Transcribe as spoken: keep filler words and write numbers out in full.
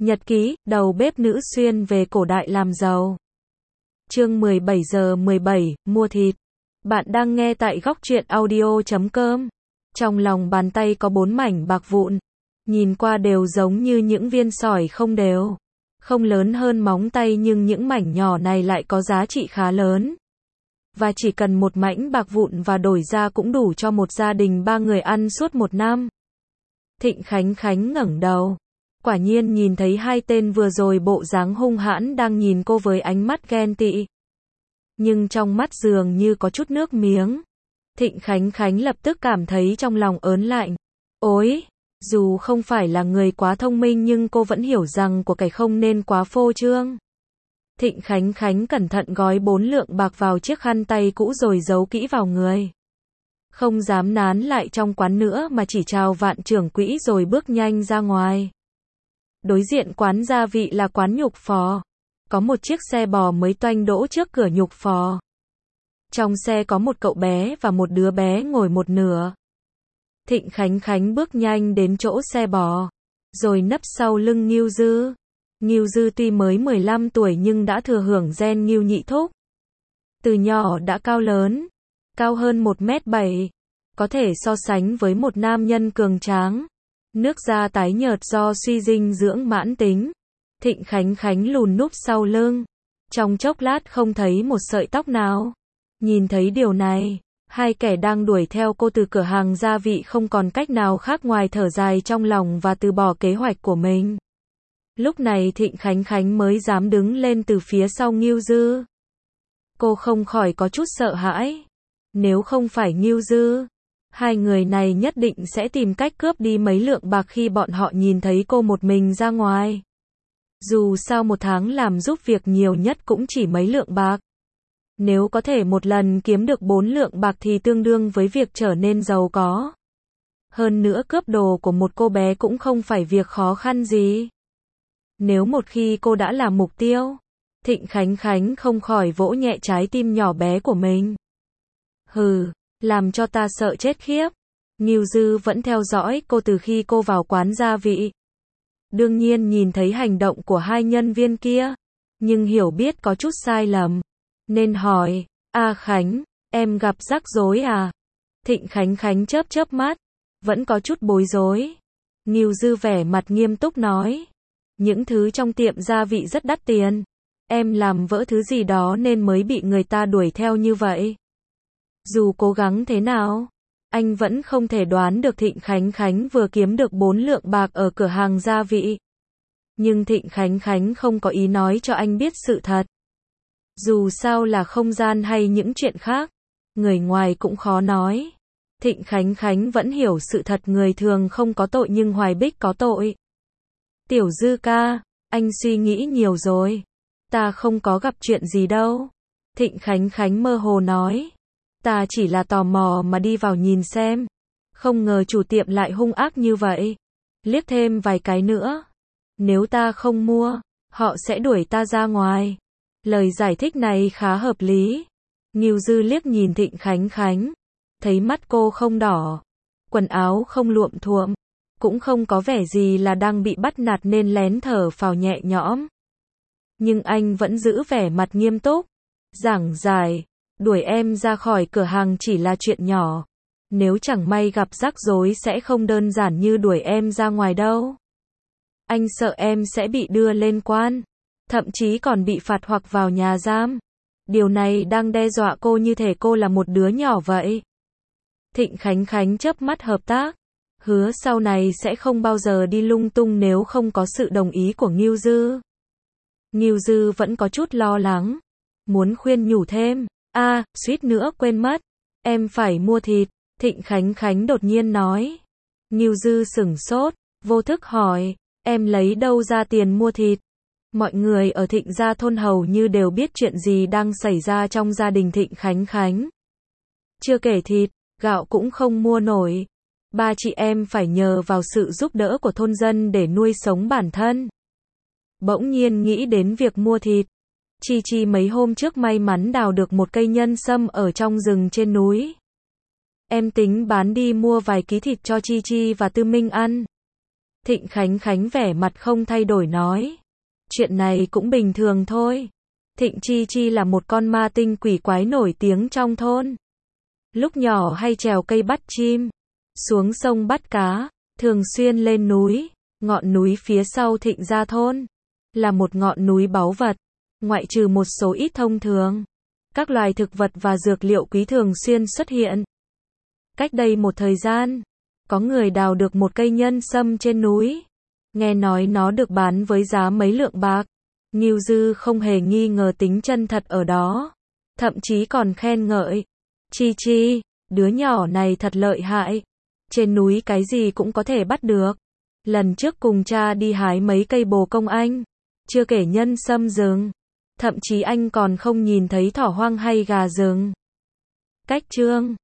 Nhật ký, đầu bếp nữ xuyên về cổ đại làm giàu. Chương mười bảy giờ mười bảy, mua thịt. Bạn đang nghe tại góc truyện audio chấm com. Trong lòng bàn tay có bốn mảnh bạc vụn. Nhìn qua đều giống như những viên sỏi không đều. Không lớn hơn móng tay nhưng những mảnh nhỏ này lại có giá trị khá lớn. Và chỉ cần một mảnh bạc vụn và đổi ra cũng đủ cho một gia đình ba người ăn suốt một năm. Thịnh Khánh Khánh ngẩng đầu. Quả nhiên nhìn thấy hai tên vừa rồi bộ dáng hung hãn đang nhìn cô với ánh mắt ghen tị. Nhưng trong mắt dường như có chút nước miếng. Thịnh Khánh Khánh lập tức cảm thấy trong lòng ớn lạnh. Ôi, dù không phải là người quá thông minh nhưng cô vẫn hiểu rằng của cải không nên quá phô trương. Thịnh Khánh Khánh cẩn thận gói bốn lượng bạc vào chiếc khăn tay cũ rồi giấu kỹ vào người. Không dám nán lại trong quán nữa mà chỉ chào vạn trưởng quỹ rồi bước nhanh ra ngoài. Đối diện quán gia vị là quán nhục phò. Có một chiếc xe bò mới toanh đỗ trước cửa nhục phò. Trong xe có một cậu bé và một đứa bé ngồi một nửa. Thịnh Khánh Khánh bước nhanh đến chỗ xe bò, rồi nấp sau lưng Ngưu Dư. Ngưu Dư tuy mới mười lăm tuổi nhưng đã thừa hưởng gen Ngưu nhị thúc. Từ nhỏ đã cao lớn, cao hơn một mét bảy, có thể so sánh với một nam nhân cường tráng. Nước da tái nhợt do suy dinh dưỡng mãn tính. Thịnh Khánh Khánh lùn núp sau lưng. Trong chốc lát không thấy một sợi tóc nào. Nhìn thấy điều này, hai kẻ đang đuổi theo cô từ cửa hàng gia vị không còn cách nào khác ngoài thở dài trong lòng và từ bỏ kế hoạch của mình. Lúc này Thịnh Khánh Khánh mới dám đứng lên từ phía sau Ngưu Dư. Cô không khỏi có chút sợ hãi. Nếu không phải Ngưu Dư, hai người này nhất định sẽ tìm cách cướp đi mấy lượng bạc khi bọn họ nhìn thấy cô một mình ra ngoài. Dù sao một tháng làm giúp việc nhiều nhất cũng chỉ mấy lượng bạc. Nếu có thể một lần kiếm được bốn lượng bạc thì tương đương với việc trở nên giàu có. Hơn nữa cướp đồ của một cô bé cũng không phải việc khó khăn gì. Nếu một khi cô đã là mục tiêu, Thịnh Khánh Khánh không khỏi vỗ nhẹ trái tim nhỏ bé của mình. Hừ, làm cho ta sợ chết khiếp. Ngưu Dư vẫn theo dõi cô từ khi cô vào quán gia vị. Đương nhiên nhìn thấy hành động của hai nhân viên kia, nhưng hiểu biết có chút sai lầm, nên hỏi, A Khánh, em gặp rắc rối à? Thịnh Khánh Khánh chớp chớp mắt, vẫn có chút bối rối. Ngưu Dư vẻ mặt nghiêm túc nói, những thứ trong tiệm gia vị rất đắt tiền. Em làm vỡ thứ gì đó nên mới bị người ta đuổi theo như vậy. Dù cố gắng thế nào, anh vẫn không thể đoán được Thịnh Khánh Khánh vừa kiếm được bốn lượng bạc ở cửa hàng gia vị. Nhưng Thịnh Khánh Khánh không có ý nói cho anh biết sự thật. Dù sao là không gian hay những chuyện khác, người ngoài cũng khó nói. Thịnh Khánh Khánh vẫn hiểu sự thật người thường không có tội nhưng Hoài Bích có tội. Tiểu Dư ca, anh suy nghĩ nhiều rồi. Ta không có gặp chuyện gì đâu. Thịnh Khánh Khánh mơ hồ nói. Ta chỉ là tò mò mà đi vào nhìn xem. Không ngờ chủ tiệm lại hung ác như vậy. Liếc thêm vài cái nữa. Nếu ta không mua, họ sẽ đuổi ta ra ngoài. Lời giải thích này khá hợp lý. Ngưu Dư liếc nhìn Thịnh Khánh Khánh. Thấy mắt cô không đỏ. Quần áo không luộm thuộm. Cũng không có vẻ gì là đang bị bắt nạt nên lén thở phào nhẹ nhõm. Nhưng anh vẫn giữ vẻ mặt nghiêm túc. Giảng giải. Đuổi em ra khỏi cửa hàng chỉ là chuyện nhỏ. Nếu chẳng may gặp rắc rối sẽ không đơn giản như đuổi em ra ngoài đâu. Anh sợ em sẽ bị đưa lên quan. Thậm chí còn bị phạt hoặc vào nhà giam. Điều này đang đe dọa cô như thể cô là một đứa nhỏ vậy. Thịnh Khánh Khánh chớp mắt hợp tác. Hứa sau này sẽ không bao giờ đi lung tung nếu không có sự đồng ý của Ngưu Dư. Ngưu Dư vẫn có chút lo lắng. Muốn khuyên nhủ thêm. A, à, suýt nữa quên mất. Em phải mua thịt. Thịnh Khánh Khánh đột nhiên nói. Ngưu Dư sửng sốt, vô thức hỏi. Em lấy đâu ra tiền mua thịt? Mọi người ở Thịnh gia thôn hầu như đều biết chuyện gì đang xảy ra trong gia đình Thịnh Khánh Khánh. Chưa kể thịt, gạo cũng không mua nổi. Ba chị em phải nhờ vào sự giúp đỡ của thôn dân để nuôi sống bản thân. Bỗng nhiên nghĩ đến việc mua thịt. Chi Chi mấy hôm trước may mắn đào được một cây nhân sâm ở trong rừng trên núi. Em tính bán đi mua vài ký thịt cho Chi Chi và Tư Minh ăn. Thịnh Khánh Khánh vẻ mặt không thay đổi nói. Chuyện này cũng bình thường thôi. Thịnh Chi Chi là một con ma tinh quỷ quái nổi tiếng trong thôn. Lúc nhỏ hay trèo cây bắt chim, xuống sông bắt cá, thường xuyên lên núi. Ngọn núi phía sau Thịnh gia thôn là một ngọn núi báu vật, ngoại trừ một số ít thông thường. Các loài thực vật và dược liệu quý thường xuyên xuất hiện. Cách đây một thời gian, có người đào được một cây nhân sâm trên núi. Nghe nói nó được bán với giá mấy lượng bạc. Ngưu Dư không hề nghi ngờ tính chân thật ở đó. Thậm chí còn khen ngợi. Chi Chi, đứa nhỏ này thật lợi hại. Trên núi cái gì cũng có thể bắt được. Lần trước cùng cha đi hái mấy cây bồ công anh. Chưa kể nhân sâm rừng. Thậm chí anh còn không nhìn thấy thỏ hoang hay gà rừng. Cách chương